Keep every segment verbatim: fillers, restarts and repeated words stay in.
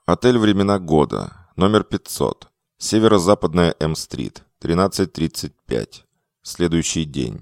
Отель «Времена года», номер пятьсот, северо-западная М-стрит, тринадцать тридцать пять. Следующий день.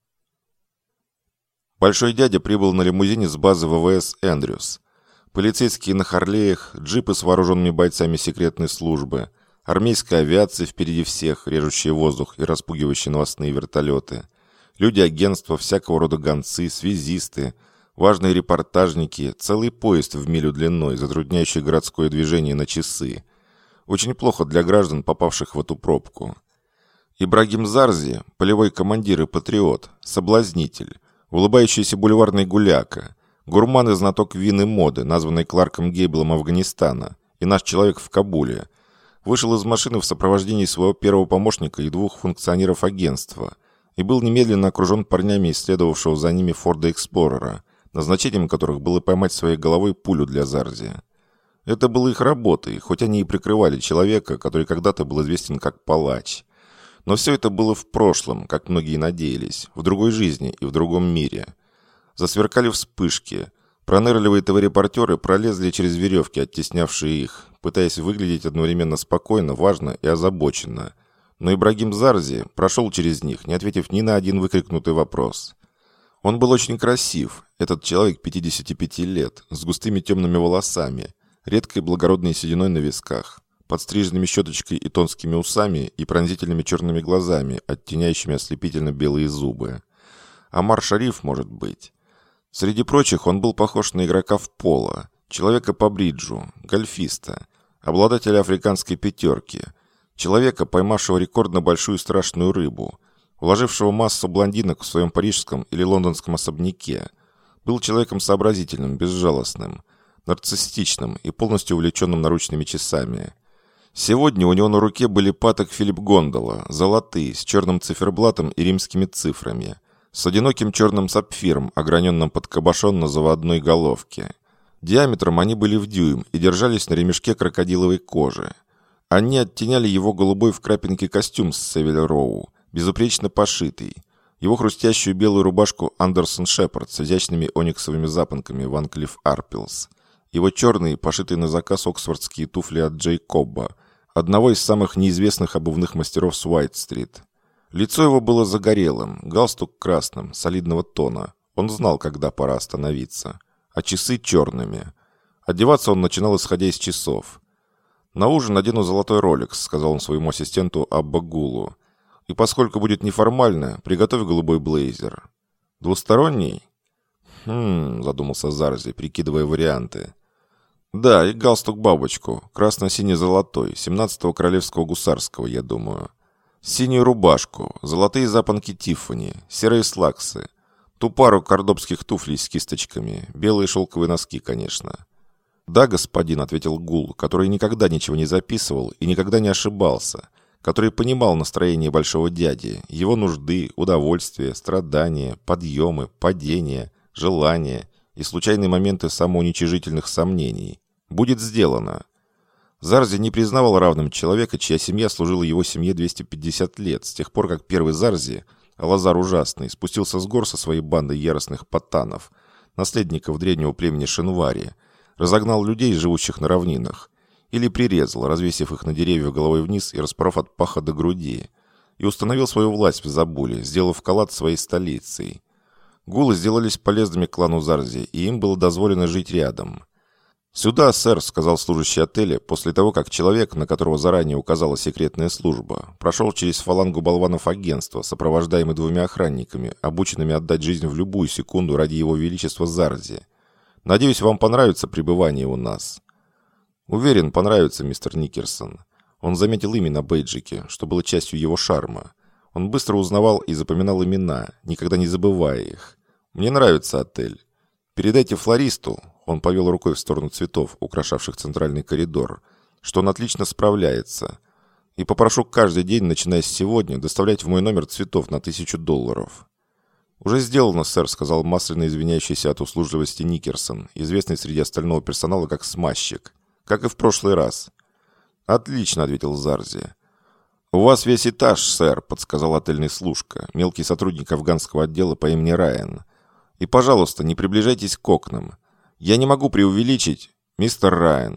Большой дядя прибыл на лимузине с базы ВВС «Эндрюс». Полицейские на Харлеях, джипы с вооруженными бойцами секретной службы, армейская авиация впереди всех, режущая воздух и распугивающие новостные вертолеты, люди агентства, всякого рода гонцы, связисты, важные репортажники, целый поезд в милю длиной, затрудняющий городское движение на часы. Очень плохо для граждан, попавших в эту пробку. Ибрагим Зарзи, полевой командир и патриот, соблазнитель, улыбающийся бульварный гуляка, гурман и знаток вин и моды, названный Кларком Гейблом Афганистана, и наш человек в Кабуле, вышел из машины в сопровождении своего первого помощника и двух функционеров агентства и был немедленно окружен парнями, исследовавшего за ними Форда Эксплорера, назначением которых было поймать своей головой пулю для Зарзи. Это было их работой, хоть они и прикрывали человека, который когда-то был известен как палач. Но все это было в прошлом, как многие надеялись, в другой жизни и в другом мире. Засверкали вспышки. Пронырливые ТВ-репортеры пролезли через веревки, оттеснявшие их, пытаясь выглядеть одновременно спокойно, важно и озабоченно. Но Ибрагим Зарзи прошел через них, не ответив ни на один выкрикнутый вопрос. Он был очень красив, этот человек пятидесяти пяти лет, с густыми темными волосами, редкой благородной сединой на висках, подстриженными щеточкой и тонкими усами и пронзительными черными глазами, оттеняющими ослепительно белые зубы. Омар Шариф, может быть. Среди прочих он был похож на игрока в поло, человека по бриджу, гольфиста, обладателя африканской пятерки, человека, поймавшего рекордно большую страшную рыбу, уложившего массу блондинок в своем парижском или лондонском особняке, был человеком сообразительным, безжалостным, нарциссичным и полностью увлеченным наручными часами. Сегодня у него на руке были паток Филипп Гондола, золотые, с черным циферблатом и римскими цифрами, с одиноким черным сапфиром, ограненным под кабошон на заводной головке. Диаметром они были в дюйм и держались на ремешке крокодиловой кожи. Они оттеняли его голубой в крапинке костюм с Севиль Роу, безупречно пошитый, его хрустящую белую рубашку Андерсон Шепард с изящными ониксовыми запонками Ван Клифф Арпелс, его черные, пошитые на заказ оксфордские туфли от Джей Кобба, одного из самых неизвестных обувных мастеров с Уайт-стрит. Лицо его было загорелым, галстук красным, солидного тона. Он знал, когда пора остановиться. А часы черными. Одеваться он начинал, исходя из часов. «На ужин надену золотой роликс», — сказал он своему ассистенту Абба Гулу. «И поскольку будет неформально, приготовь голубой блейзер». «Двусторонний?» «Хм...» — задумался Зарзи, прикидывая варианты. «Да, и галстук-бабочку, красно-сине-золотой, семнадцатого королевского гусарского, я думаю. Синюю рубашку, золотые запонки Тиффани, серые слаксы, ту пару кордобских туфлей с кисточками, белые шелковые носки, конечно». «Да, господин», — ответил Гул, который никогда ничего не записывал и никогда не ошибался, который понимал настроение большого дяди, его нужды, удовольствия, страдания, подъемы, падения, желания и случайные моменты самоуничижительных сомнений. «Будет сделано». Зарзи не признавал равным человека, чья семья служила его семье двести пятьдесят лет, с тех пор, как первый Зарзи, Алазар Ужасный, спустился с гор со своей бандой яростных паттанов, наследников древнего племени Шинвари, разогнал людей, живущих на равнинах, или прирезал, развесив их на деревья головой вниз и распоров от паха до груди, и установил свою власть в Забуле, сделав Калат своей столицей. Гулы сделались полезными клану Зарзи, и им было дозволено жить рядом. «Сюда, сэр», — сказал служащий отеля, после того, как человек, на которого заранее указала секретная служба, прошел через фалангу болванов агентства, сопровождаемый двумя охранниками, обученными отдать жизнь в любую секунду ради его величества Зарзи. «Надеюсь, вам понравится пребывание у нас». «Уверен, понравится, мистер Никерсон». Он заметил имя на бейджике, что было частью его шарма. Он быстро узнавал и запоминал имена, никогда не забывая их. «Мне нравится отель. Передайте флористу», он повел рукой в сторону цветов, украшавших центральный коридор, что он отлично справляется. «И попрошу каждый день, начиная с сегодня, доставлять в мой номер цветов на тысячу долларов». «Уже сделано, сэр», — сказал масляно извиняющийся от услужливости Никерсон, известный среди остального персонала как смазчик. «Как и в прошлый раз». «Отлично», — ответил Зарзи. «У вас весь этаж, сэр», — подсказал отельный служка, мелкий сотрудник афганского отдела по имени Райан. «И, пожалуйста, не приближайтесь к окнам. Я не могу преувеличить, мистер Райан.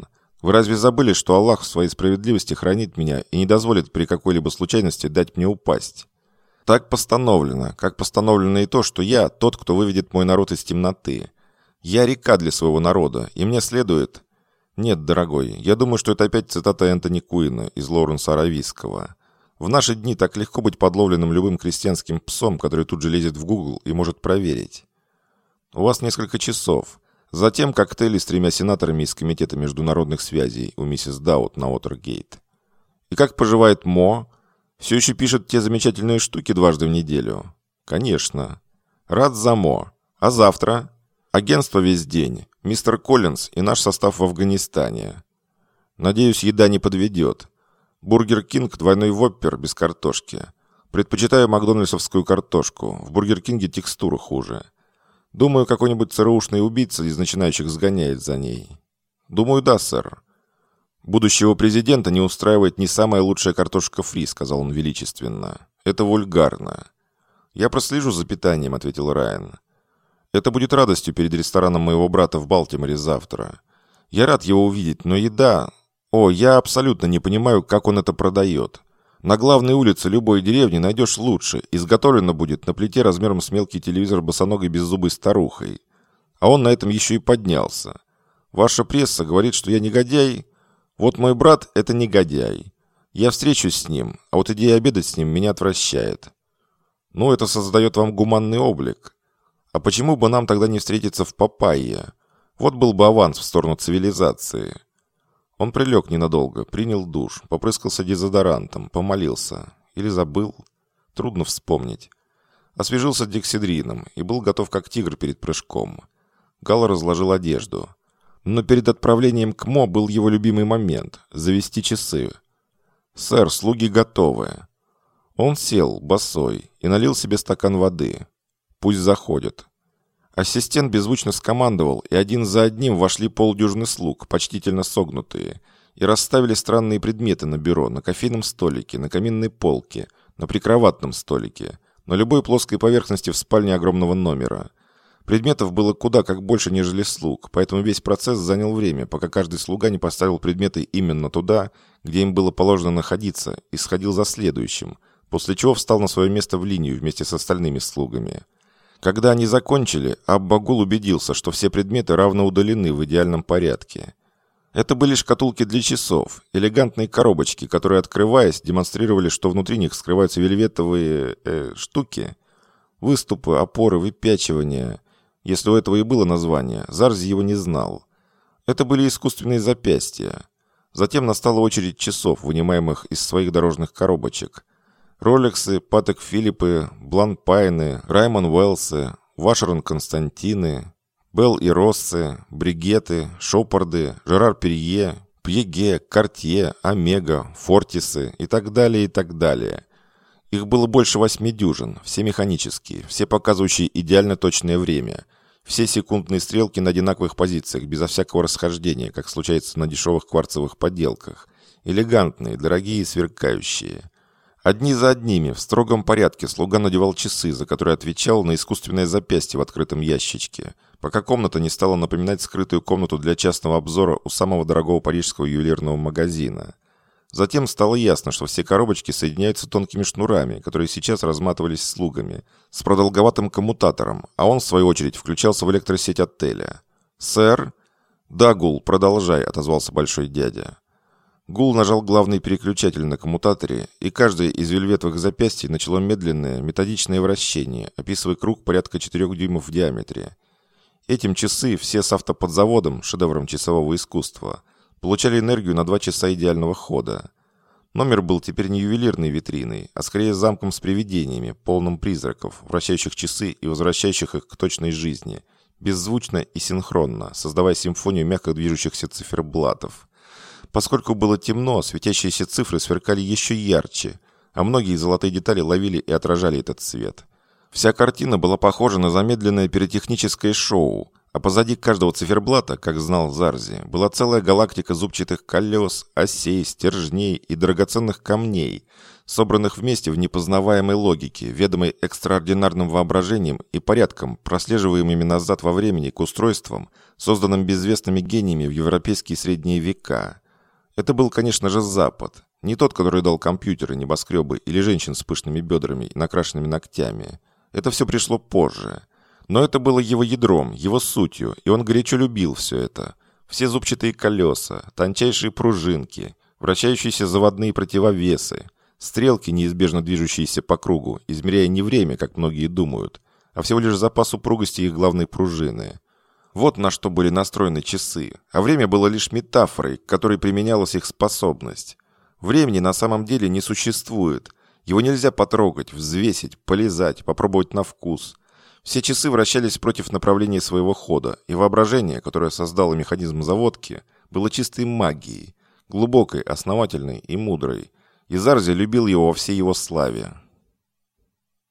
Вы разве забыли, что Аллах в своей справедливости хранит меня и не дозволит при какой-либо случайности дать мне упасть? Так постановлено, как постановлено и то, что я тот, кто выведет мой народ из темноты. Я река для своего народа, и мне следует... Нет, дорогой, я думаю, что это опять цитата Энтони Куина из Лоуренса Аравийского. В наши дни так легко быть подловленным любым крестьянским псом, который тут же лезет в Google и может проверить. У вас несколько часов. Затем коктейли с тремя сенаторами из Комитета международных связей у миссис Даут на Уотергейт. И как поживает Мо? Все еще пишет те замечательные штуки дважды в неделю? Конечно. Рад за Мо. А завтра? Агентство весь день. Мистер Коллинз и наш состав в Афганистане. Надеюсь, еда не подведет. Бургер Кинг двойной воппер без картошки. Предпочитаю макдональдсовскую картошку. В Бургер Кинге текстура хуже. Думаю, какой-нибудь ЦРУшный убийца из начинающих сгоняет за ней. Думаю, да, сэр. Будущего президента не устраивает не самая лучшая картошка фри, сказал он величественно. Это вульгарно. Я прослежу за питанием, ответил Райан. Это будет радостью перед рестораном моего брата в Балтиморе завтра. Я рад его увидеть, но еда... О, я абсолютно не понимаю, как он это продает. На главной улице любой деревни найдешь лучше. Изготовлено будет на плите размером с мелкий телевизор босоногой беззубой старухой. А он на этом еще и поднялся. Ваша пресса говорит, что я негодяй. Вот мой брат – это негодяй. Я встречусь с ним, а вот идея обедать с ним меня отвращает. Ну, это создает вам гуманный облик. А почему бы нам тогда не встретиться в Папайе? Вот был бы аванс в сторону цивилизации. Он прилег ненадолго, принял душ, попрыскался дезодорантом, помолился. Или забыл? Трудно вспомнить. Освежился дексидрином и был готов как тигр перед прыжком. Гал разложил одежду. Но перед отправлением к Мо был его любимый момент – завести часы. «Сэр, слуги готовы». Он сел, босой, и налил себе стакан воды. «Пусть заходят». Ассистент беззвучно скомандовал, и один за одним вошли полдюжины слуг, почтительно согнутые, и расставили странные предметы на бюро, на кофейном столике, на каминной полке, на прикроватном столике, на любой плоской поверхности в спальне огромного номера. Предметов было куда как больше, нежели слуг, поэтому весь процесс занял время, пока каждый слуга не поставил предметы именно туда, где им было положено находиться, и сходил за следующим, после чего встал на свое место в линию вместе с остальными слугами. Когда они закончили, Аббагул убедился, что все предметы равно удалены в идеальном порядке. Это были шкатулки для часов, элегантные коробочки, которые, открываясь, демонстрировали, что внутри них скрываются вельветовые э, штуки, выступы, опоры, выпячивания. Если у этого и было название, Зарзи его не знал. Это были искусственные запястья. Затем настала очередь часов, вынимаемых из своих дорожных коробочек. Ролексы, Патек Филиппы, Бланпайны, Раймон Уэллсы, Вашерон Константины, Белл и Россы, Бригеты, Шопарды, Жерар Перье, Пьеге, Картье, Омега, Фортисы и так далее, и так далее. Их было больше восьми дюжин, все механические, все показывающие идеально точное время, все секундные стрелки на одинаковых позициях, безо всякого расхождения, как случается на дешевых кварцевых подделках, элегантные, дорогие и сверкающие. Одни за одними, в строгом порядке, слуга надевал часы, за которые отвечал на искусственное запястье в открытом ящичке, пока комната не стала напоминать скрытую комнату для частного обзора у самого дорогого парижского ювелирного магазина. Затем стало ясно, что все коробочки соединяются тонкими шнурами, которые сейчас разматывались слугами, с продолговатым коммутатором, а он, в свою очередь, включался в электросеть отеля. «Сэр?» «Да, Гул, продолжай», — отозвался большой дядя. Гул нажал главный переключатель на коммутаторе, и каждое из вельветовых запястий начало медленное, методичное вращение, описывая круг порядка четырех дюймов в диаметре. Этим часы, все с автоподзаводом, шедевром часового искусства, получали энергию на два часа идеального хода. Номер был теперь не ювелирной витриной, а скорее замком с привидениями, полным призраков, вращающих часы и возвращающих их к точной жизни, беззвучно и синхронно, создавая симфонию мягко движущихся циферблатов. Поскольку было темно, светящиеся цифры сверкали еще ярче, а многие золотые детали ловили и отражали этот свет. Вся картина была похожа на замедленное пиротехническое шоу, А позади каждого циферблата, как знал Зарзи, была целая галактика зубчатых колес, осей, стержней и драгоценных камней, собранных вместе в непознаваемой логике, ведомой экстраординарным воображением и порядком, прослеживаемыми назад во времени к устройствам, созданным безвестными гениями в европейские средние века. Это был, конечно же, Запад. Не тот, который дал компьютеры, небоскребы или женщин с пышными бедрами и накрашенными ногтями. Это все пришло позже. Но это было его ядром, его сутью, и он горячо любил все это. Все зубчатые колеса, тончайшие пружинки, вращающиеся заводные противовесы, стрелки, неизбежно движущиеся по кругу, измеряя не время, как многие думают, а всего лишь запас упругости их главной пружины. Вот на что были настроены часы, а время было лишь метафорой, к которой применялась их способность. Времени на самом деле не существует. Его нельзя потрогать, взвесить, полизать, попробовать на вкус. Все часы вращались против направления своего хода, и воображение, которое создало механизм заводки, было чистой магией, глубокой, основательной и мудрой. И Зарзи любил его во всей его славе.